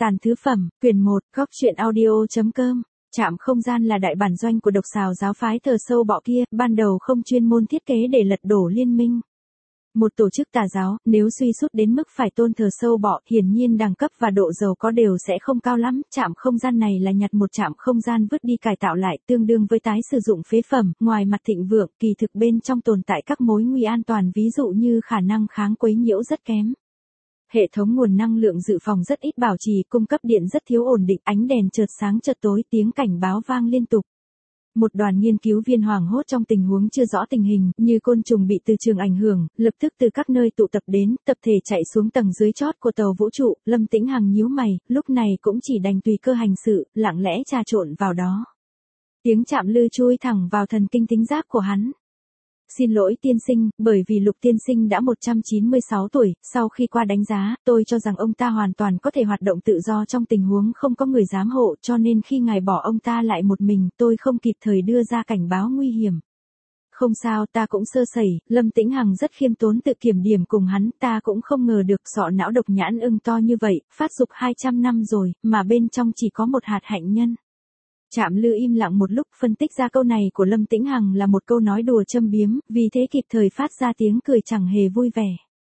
Tàn thứ phẩm, quyển 1, góc truyện audio.com. Trạm không gian là đại bản doanh của độc xào giáo phái thờ sâu bọ kia, ban đầu không chuyên môn thiết kế để lật đổ liên minh. Một tổ chức tà giáo, nếu suy sút đến mức phải tôn thờ sâu bọ, hiển nhiên đẳng cấp và độ giàu có đều sẽ không cao lắm. Trạm không gian này là nhặt một trạm không gian vứt đi cải tạo lại, tương đương với tái sử dụng phế phẩm, ngoài mặt thịnh vượng, kỳ thực bên trong tồn tại các mối nguy an toàn, ví dụ như khả năng kháng quấy nhiễu rất kém. Hệ thống nguồn năng lượng dự phòng rất ít bảo trì, cung cấp điện rất thiếu ổn định, ánh đèn chợt sáng chợt tối, tiếng cảnh báo vang liên tục. Một đoàn nghiên cứu viên hoảng hốt trong tình huống chưa rõ tình hình, như côn trùng bị từ trường ảnh hưởng, lập tức từ các nơi tụ tập đến, tập thể chạy xuống tầng dưới chót của tàu vũ trụ. Lâm Tĩnh Hằng nhíu mày, lúc này cũng chỉ đành tùy cơ hành sự, lặng lẽ trà trộn vào đó. Tiếng chạm lư chui thẳng vào thần kinh thính giác của hắn. Xin lỗi tiên sinh, bởi vì Lục tiên sinh đã 196 tuổi, sau khi qua đánh giá, tôi cho rằng ông ta hoàn toàn có thể hoạt động tự do trong tình huống không có người giám hộ, cho nên khi ngài bỏ ông ta lại một mình, tôi không kịp thời đưa ra cảnh báo nguy hiểm. Không sao, ta cũng sơ sẩy. Lâm Tĩnh Hằng rất khiêm tốn tự kiểm điểm cùng hắn, ta cũng không ngờ được sọ não độc nhãn ưng to như vậy, phát dục 200 năm rồi, mà bên trong chỉ có một hạt hạnh nhân. Trạm Lư im lặng một lúc, phân tích ra câu này của Lâm Tĩnh Hằng là một câu nói đùa châm biếm, vì thế kịp thời phát ra tiếng cười chẳng hề vui vẻ.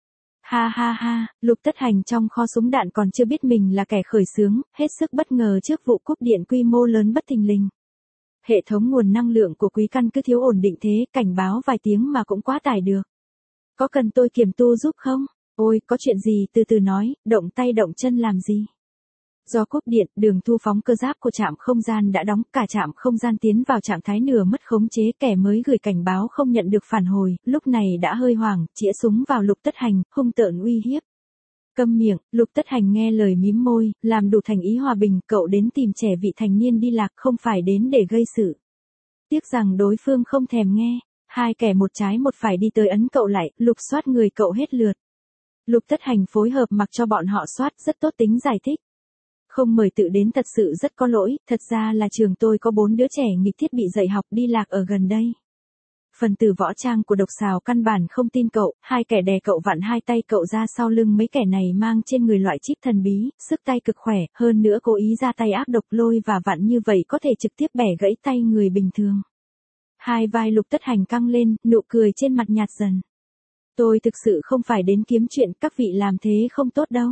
Ha ha ha, Lục Tất Hành trong kho súng đạn còn chưa biết mình là kẻ khởi xướng, hết sức bất ngờ trước vụ cúp điện quy mô lớn bất thình lình. Hệ thống nguồn năng lượng của quý căn cứ thiếu ổn định thế, cảnh báo vài tiếng mà cũng quá tải được. Có cần tôi kiểm tu giúp không? Ôi, có chuyện gì từ từ nói, động tay động chân làm gì? Do cúp điện, đường thu phóng cơ giáp của trạm không gian đã đóng, cả trạm không gian tiến vào trạng thái nửa mất khống chế, kẻ mới gửi cảnh báo không nhận được phản hồi, lúc này đã hơi hoảng, chĩa súng vào Lục Tất Hành, hung tợn uy hiếp. Câm miệng, Lục Tất Hành nghe lời mím môi, làm đủ thành ý hòa bình, cậu đến tìm trẻ vị thành niên đi lạc, không phải đến để gây sự. Tiếc rằng đối phương không thèm nghe, hai kẻ một trái một phải đi tới ấn cậu lại, lục soát người cậu hết lượt. Lục Tất Hành phối hợp mặc cho bọn họ soát, rất tốt tính giải thích. Không mời tự đến thật sự rất có lỗi, thật ra là trường tôi có 4 đứa trẻ nghịch thiết bị dạy học đi lạc ở gần đây. Phần tử võ trang của độc xào căn bản không tin cậu, hai kẻ đè cậu vặn hai tay cậu ra sau lưng, mấy kẻ này mang trên người loại chip thần bí, sức tay cực khỏe, hơn nữa cố ý ra tay ác độc, lôi và vặn như vậy có thể trực tiếp bẻ gãy tay người bình thường. Hai vai Lục Tất Hành căng lên, nụ cười trên mặt nhạt dần. Tôi thực sự không phải đến kiếm chuyện, các vị làm thế không tốt đâu.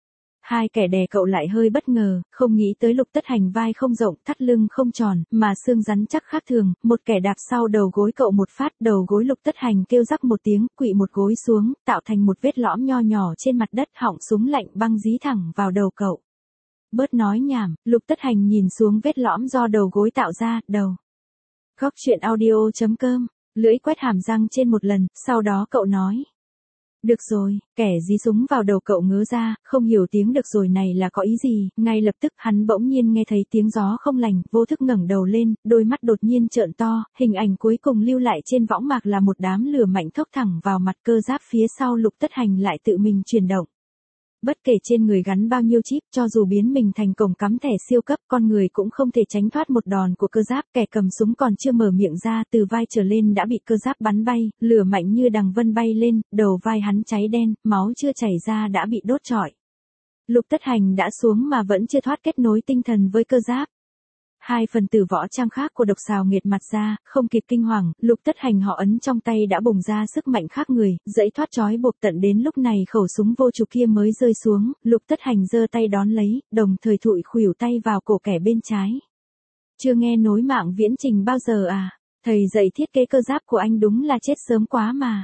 Hai kẻ đè cậu lại hơi bất ngờ, không nghĩ tới Lục Tất Hành vai không rộng, thắt lưng không tròn, mà xương rắn chắc khác thường, một kẻ đạp sau đầu gối cậu một phát, đầu gối Lục Tất Hành kêu rắc một tiếng, quỵ một gối xuống, tạo thành một vết lõm nho nhỏ trên mặt đất, họng súng lạnh băng dí thẳng vào đầu cậu. Bớt nói nhảm, Lục Tất Hành nhìn xuống vết lõm do đầu gối tạo ra, đầu. Góc truyện audio.com, lưỡi quét hàm răng trên một lần, sau đó cậu nói. Được rồi, kẻ dí súng vào đầu cậu ngớ ra, không hiểu tiếng được rồi này là có ý gì, ngay lập tức hắn bỗng nhiên nghe thấy tiếng gió không lành, vô thức ngẩng đầu lên, đôi mắt đột nhiên trợn to, hình ảnh cuối cùng lưu lại trên võng mạc là một đám lửa mạnh thốc thẳng vào mặt, cơ giáp phía sau Lục Tất Hành lại tự mình chuyển động. Bất kể trên người gắn bao nhiêu chip, cho dù biến mình thành cổng cắm thẻ siêu cấp, con người cũng không thể tránh thoát một đòn của cơ giáp, kẻ cầm súng còn chưa mở miệng ra, từ vai trở lên đã bị cơ giáp bắn bay, lửa mạnh như đằng vân bay lên, đầu vai hắn cháy đen, máu chưa chảy ra đã bị đốt trọi. Lục Tất Hành đã xuống mà vẫn chưa thoát kết nối tinh thần với cơ giáp. Hai phần tử võ trang khác của độc xào nghiệt mặt ra, không kịp kinh hoàng, Lục Tất Hành họ ấn trong tay đã bùng ra sức mạnh khác người, dãy thoát trói buộc, tận đến lúc này khẩu súng vô chủ kia mới rơi xuống, Lục Tất Hành giơ tay đón lấy, đồng thời thụi khuỷu tay vào cổ kẻ bên trái. Chưa nghe nối mạng viễn trình bao giờ à? Thầy dạy thiết kế cơ giáp của anh đúng là chết sớm quá mà.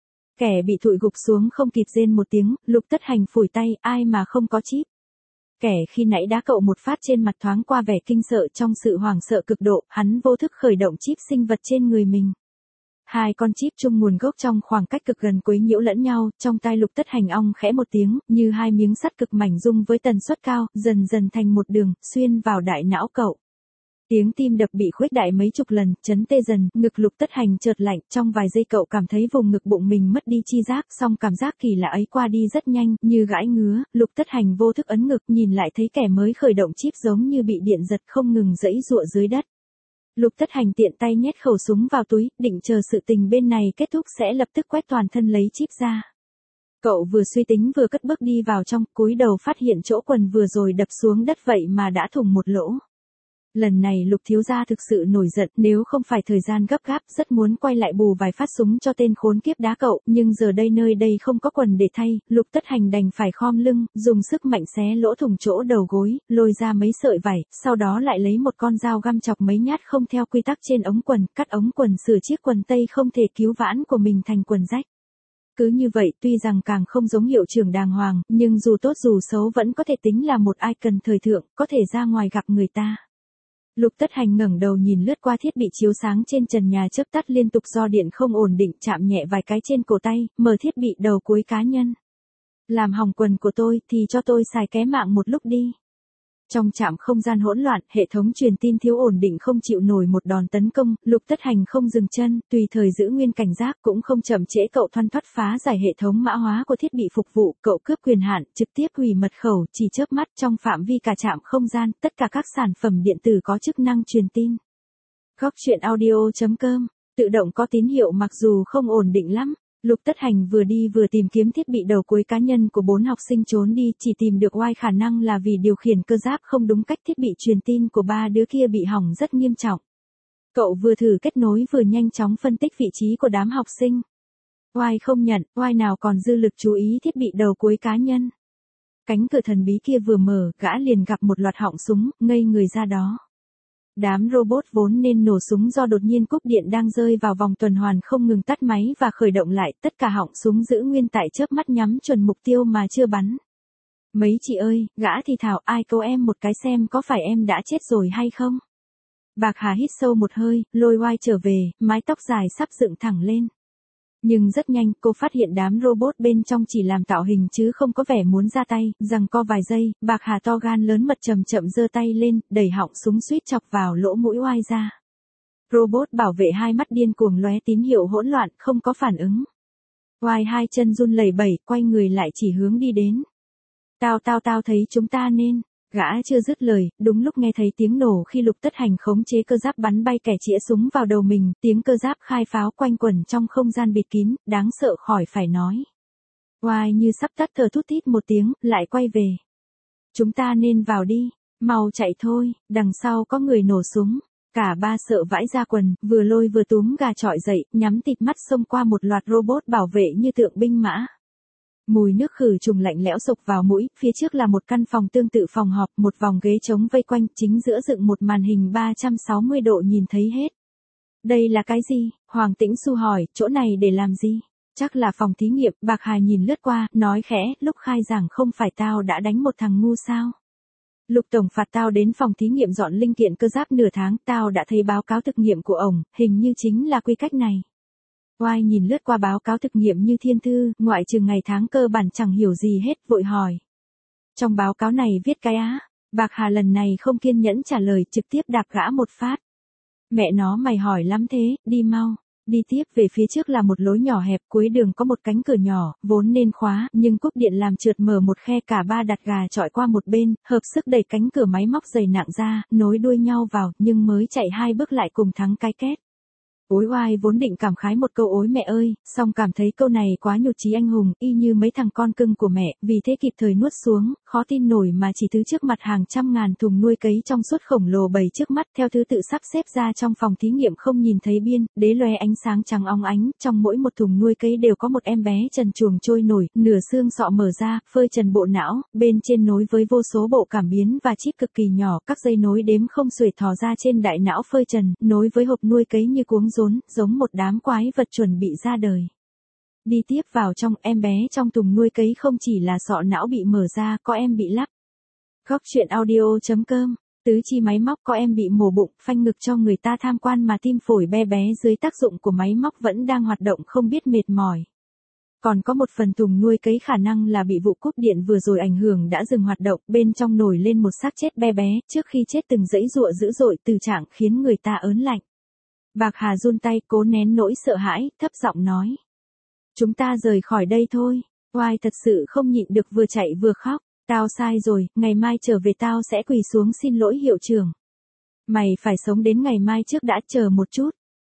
Kẻ bị thụi gục xuống không kịp rên một tiếng, Lục Tất Hành phủi tay, ai mà không có chip. Kẻ khi nãy đá cậu một phát trên mặt thoáng qua vẻ kinh sợ, trong sự hoảng sợ cực độ, hắn vô thức khởi động chip sinh vật trên người mình. Hai con chip chung nguồn gốc trong khoảng cách cực gần quấy nhiễu lẫn nhau, trong tai Lục Tất Hành ong khẽ một tiếng, như hai miếng sắt cực mảnh rung với tần suất cao, dần dần thành một đường, xuyên vào đại não cậu. Tiếng tim đập bị khuếch đại mấy chục lần, chấn tê dần, ngực Lục Tất Hành chợt lạnh, trong vài giây cậu cảm thấy vùng ngực bụng mình mất đi chi giác, song cảm giác kỳ lạ ấy qua đi rất nhanh, như gãi ngứa, Lục Tất Hành vô thức ấn ngực, nhìn lại thấy kẻ mới khởi động chip giống như bị điện giật không ngừng giãy giụa dưới đất. Lục Tất Hành tiện tay nhét khẩu súng vào túi, định chờ sự tình bên này kết thúc sẽ lập tức quét toàn thân lấy chip ra. Cậu vừa suy tính vừa cất bước đi vào trong, cúi đầu phát hiện chỗ quần vừa rồi đập xuống đất vậy mà đã thủng một lỗ. Lần này Lục thiếu gia thực sự nổi giận, nếu không phải thời gian gấp gáp, rất muốn quay lại bù vài phát súng cho tên khốn kiếp đá cậu, nhưng giờ đây nơi đây không có quần để thay, Lục Tất Hành đành phải khom lưng, dùng sức mạnh xé lỗ thủng chỗ đầu gối, lôi ra mấy sợi vải, sau đó lại lấy một con dao găm chọc mấy nhát không theo quy tắc trên ống quần, cắt ống quần sửa chiếc quần tây không thể cứu vãn của mình thành quần rách. Cứ như vậy tuy rằng càng không giống hiệu trưởng đàng hoàng, nhưng dù tốt dù xấu vẫn có thể tính là một icon thời thượng, có thể ra ngoài gặp người ta. Lục Tất Hành ngẩng đầu nhìn lướt qua thiết bị chiếu sáng trên trần nhà chớp tắt liên tục do điện không ổn định, chạm nhẹ vài cái trên cổ tay, mở thiết bị đầu cuối cá nhân. Làm hỏng quần của tôi thì cho tôi xài ké mạng một lúc đi. Trong trạm không gian hỗn loạn, hệ thống truyền tin thiếu ổn định không chịu nổi một đòn tấn công, Lục Tất Hành không dừng chân, tùy thời giữ nguyên cảnh giác, cũng không chậm trễ cậu thoăn thoắt phá giải hệ thống mã hóa của thiết bị phục vụ, cậu cướp quyền hạn, trực tiếp hủy mật khẩu, chỉ chớp mắt trong phạm vi cả trạm không gian, tất cả các sản phẩm điện tử có chức năng truyền tin. Góc truyện audio.com, tự động có tín hiệu mặc dù không ổn định lắm. Lục Tất Hành vừa đi vừa tìm kiếm thiết bị đầu cuối cá nhân của 4 học sinh trốn đi, chỉ tìm được oai khả năng là vì điều khiển cơ giáp không đúng cách, thiết bị truyền tin của 3 đứa kia bị hỏng rất nghiêm trọng. Cậu vừa thử kết nối vừa nhanh chóng phân tích vị trí của đám học sinh. Oai không nhận, oai nào còn dư lực chú ý thiết bị đầu cuối cá nhân. Cánh cửa thần bí kia vừa mở, gã liền gặp một loạt họng súng, ngây người ra đó. Đám robot vốn nên nổ súng do đột nhiên cúp điện đang rơi vào vòng tuần hoàn không ngừng tắt máy và khởi động lại, tất cả họng súng giữ nguyên tại chớp mắt nhắm chuẩn mục tiêu mà chưa bắn. Mấy chị ơi, gã thì thào, ai câu em một cái xem có phải em đã chết rồi hay không? Bạc Hà hít sâu một hơi, lôi oai trở về, mái tóc dài sắp dựng thẳng lên. Nhưng rất nhanh cô phát hiện đám robot bên trong chỉ làm tạo hình chứ không có vẻ muốn ra tay, giằng co vài giây, Bạc Hà to gan lớn mật chậm chậm giơ tay lên, đẩy họng súng suýt chọc vào lỗ mũi oai ra. Robot bảo vệ hai mắt điên cuồng lóe tín hiệu hỗn loạn, không có phản ứng. Oai hai chân run lẩy bẩy, quay người lại chỉ hướng đi đến. Tao thấy chúng ta nên. Gã chưa dứt lời, đúng lúc nghe thấy tiếng nổ khi Lục Tất Hành khống chế cơ giáp bắn bay kẻ chĩa súng vào đầu mình, tiếng cơ giáp khai pháo quanh quẩn trong không gian bịt kín, đáng sợ khỏi phải nói. Oai như sắp tắt thở thút thít một tiếng, lại quay về. Chúng ta nên vào đi, mau chạy thôi, đằng sau có người nổ súng. Cả ba sợ vãi ra quần, vừa lôi vừa túm gà trọi dậy, nhắm tịt mắt xông qua một loạt robot bảo vệ như tượng binh mã. Mùi nước khử trùng lạnh lẽo sộc vào mũi, phía trước là một căn phòng tương tự phòng họp, một vòng ghế trống vây quanh, chính giữa dựng một màn hình 360 độ nhìn thấy hết. Đây là cái gì? Hoàng Tĩnh Xu hỏi, chỗ này để làm gì? Chắc là phòng thí nghiệm, Bạc Hà nhìn lướt qua, nói khẽ, lúc khai giảng không phải tao đã đánh một thằng ngu sao? Lục tổng phạt tao đến phòng thí nghiệm dọn linh kiện cơ giáp nửa tháng, tao đã thấy báo cáo thực nghiệm của ổng, hình như chính là quy cách này. Oai nhìn lướt qua báo cáo thực nghiệm như thiên thư, ngoại trừ ngày tháng cơ bản chẳng hiểu gì hết, vội hỏi. Trong báo cáo này viết cái á? Bạc Hà lần này không kiên nhẫn trả lời, trực tiếp đạp gã một phát. Mẹ nó mày hỏi lắm thế, đi mau. Đi tiếp về phía trước là một lối nhỏ hẹp, cuối đường có một cánh cửa nhỏ, vốn nên khóa, nhưng cúp điện làm trượt mở một khe, cả ba đặt gà chọi qua một bên, hợp sức đẩy cánh cửa máy móc dày nặng ra, nối đuôi nhau vào, nhưng mới chạy 2 bước lại cùng thắng cái két. Ối oai vốn định cảm khái một câu ối mẹ ơi, song cảm thấy câu này quá nhụt chí anh hùng, y như mấy thằng con cưng của mẹ, vì thế kịp thời nuốt xuống, khó tin nổi mà chỉ thứ trước mặt hàng trăm ngàn thùng nuôi cấy trong suốt khổng lồ bày trước mắt theo thứ tự sắp xếp ra trong phòng thí nghiệm không nhìn thấy biên, đế loe ánh sáng trắng óng ánh, trong mỗi một thùng nuôi cấy đều có một em bé trần truồng trôi nổi, nửa xương sọ mở ra, phơi trần bộ não, bên trên nối với vô số bộ cảm biến và chip cực kỳ nhỏ, các dây nối đếm không xuể thò ra trên đại não phơi trần, nối với hộp nuôi cấy như cuống rốn, giống một đám quái vật chuẩn bị ra đời. Đi tiếp vào trong, em bé trong thùng nuôi cấy không chỉ là sọ não bị mở ra, có em bị lắp. Góc truyện audio.com, tứ chi máy móc, có em bị mổ bụng, phanh ngực cho người ta tham quan mà tim phổi bé bé dưới tác dụng của máy móc vẫn đang hoạt động không biết mệt mỏi. Còn có một phần thùng nuôi cấy khả năng là bị vụ cúp điện vừa rồi ảnh hưởng đã dừng hoạt động, bên trong nổi lên một xác chết bé bé, trước khi chết từng giãy giụa dữ dội, từ trạng khiến người ta ớn lạnh. Bạc Hà run tay cố nén nỗi sợ hãi, thấp giọng nói. Chúng ta rời khỏi đây thôi. Oai thật sự không nhịn được vừa chạy vừa khóc. Tao sai rồi, ngày mai trở về tao sẽ quỳ xuống xin lỗi hiệu trưởng. Mày phải sống đến ngày mai trước đã, chờ một chút.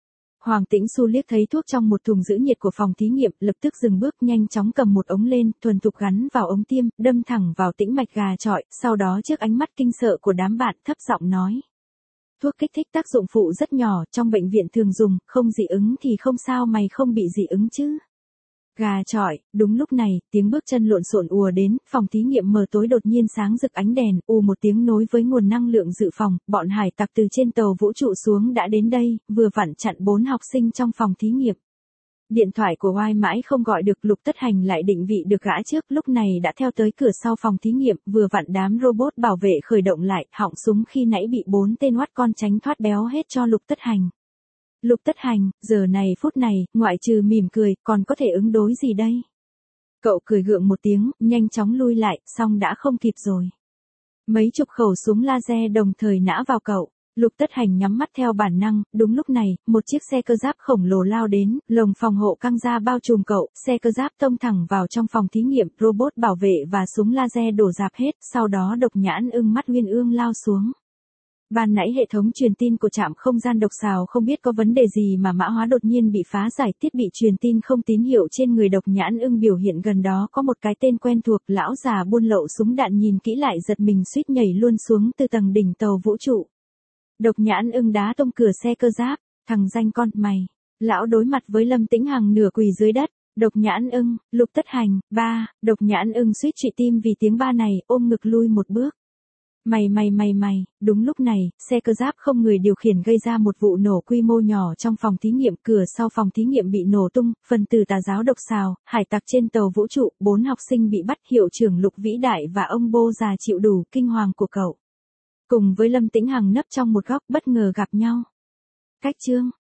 Hoàng Tĩnh Xu liếc thấy thuốc trong một thùng giữ nhiệt của phòng thí nghiệm, lập tức dừng bước nhanh chóng cầm một ống lên, thuần thục gắn vào ống tiêm, đâm thẳng vào tĩnh mạch gà chọi, sau đó trước ánh mắt kinh sợ của đám bạn thấp giọng nói. Thuốc kích thích tác dụng phụ rất nhỏ, trong bệnh viện thường dùng, không dị ứng thì không sao, mày không bị dị ứng chứ. Gà chọi, đúng lúc này, tiếng bước chân lộn xộn ùa đến, phòng thí nghiệm mờ tối đột nhiên sáng rực ánh đèn, một tiếng nối với nguồn năng lượng dự phòng, bọn hải tặc từ trên tàu vũ trụ xuống đã đến đây, vừa vặn chặn 4 học sinh trong phòng thí nghiệm. Điện thoại của Oai mãi không gọi được, Lục Tất Hành lại định vị được gã trước, lúc này đã theo tới cửa sau phòng thí nghiệm, vừa vặn đám robot bảo vệ khởi động lại, họng súng khi nãy bị 4 tên oát con tránh thoát béo hết cho Lục Tất Hành. Lục Tất Hành, giờ này phút này, ngoại trừ mỉm cười, còn có thể ứng đối gì đây? Cậu cười gượng một tiếng, nhanh chóng lui lại, xong đã không kịp rồi. Mấy chục khẩu súng laser đồng thời nã vào cậu. Lục Tất Hành nhắm mắt theo bản năng, đúng lúc này, một chiếc xe cơ giáp khổng lồ lao đến, lồng phòng hộ căng ra bao trùm cậu, xe cơ giáp tông thẳng vào trong phòng thí nghiệm, robot bảo vệ và súng laser đổ rạp hết, sau đó Độc Nhãn Ưng mắt uyên ương lao xuống. Ban nãy hệ thống truyền tin của trạm không gian Độc Sào không biết có vấn đề gì mà mã hóa đột nhiên bị phá giải, thiết bị truyền tin không tín hiệu trên người Độc Nhãn Ưng biểu hiện gần đó có một cái tên quen thuộc, lão già buôn lậu súng đạn nhìn kỹ lại giật mình suýt nhảy luôn xuống từ tầng đỉnh tàu vũ trụ. Độc Nhãn Ưng đá tung cửa xe cơ giáp, thằng danh con mày. Lão đối mặt với Lâm Tĩnh Hằng nửa quỳ dưới đất. Độc Nhãn Ưng, Lục Tất Hành, ba. Độc Nhãn Ưng suýt trụy tim vì tiếng ba này, ôm ngực lui một bước. Mày, đúng lúc này, xe cơ giáp không người điều khiển gây ra một vụ nổ quy mô nhỏ trong phòng thí nghiệm, cửa sau phòng thí nghiệm bị nổ tung, phần tử tà giáo Độc Sào, hải tặc trên tàu vũ trụ, 4 học sinh bị bắt, hiệu trưởng Lục Vĩ Đại và ông Bô già chịu đủ kinh hoàng của cậu. Cùng với Lâm Tĩnh Hằng nấp trong một góc bất ngờ gặp nhau. Cách chương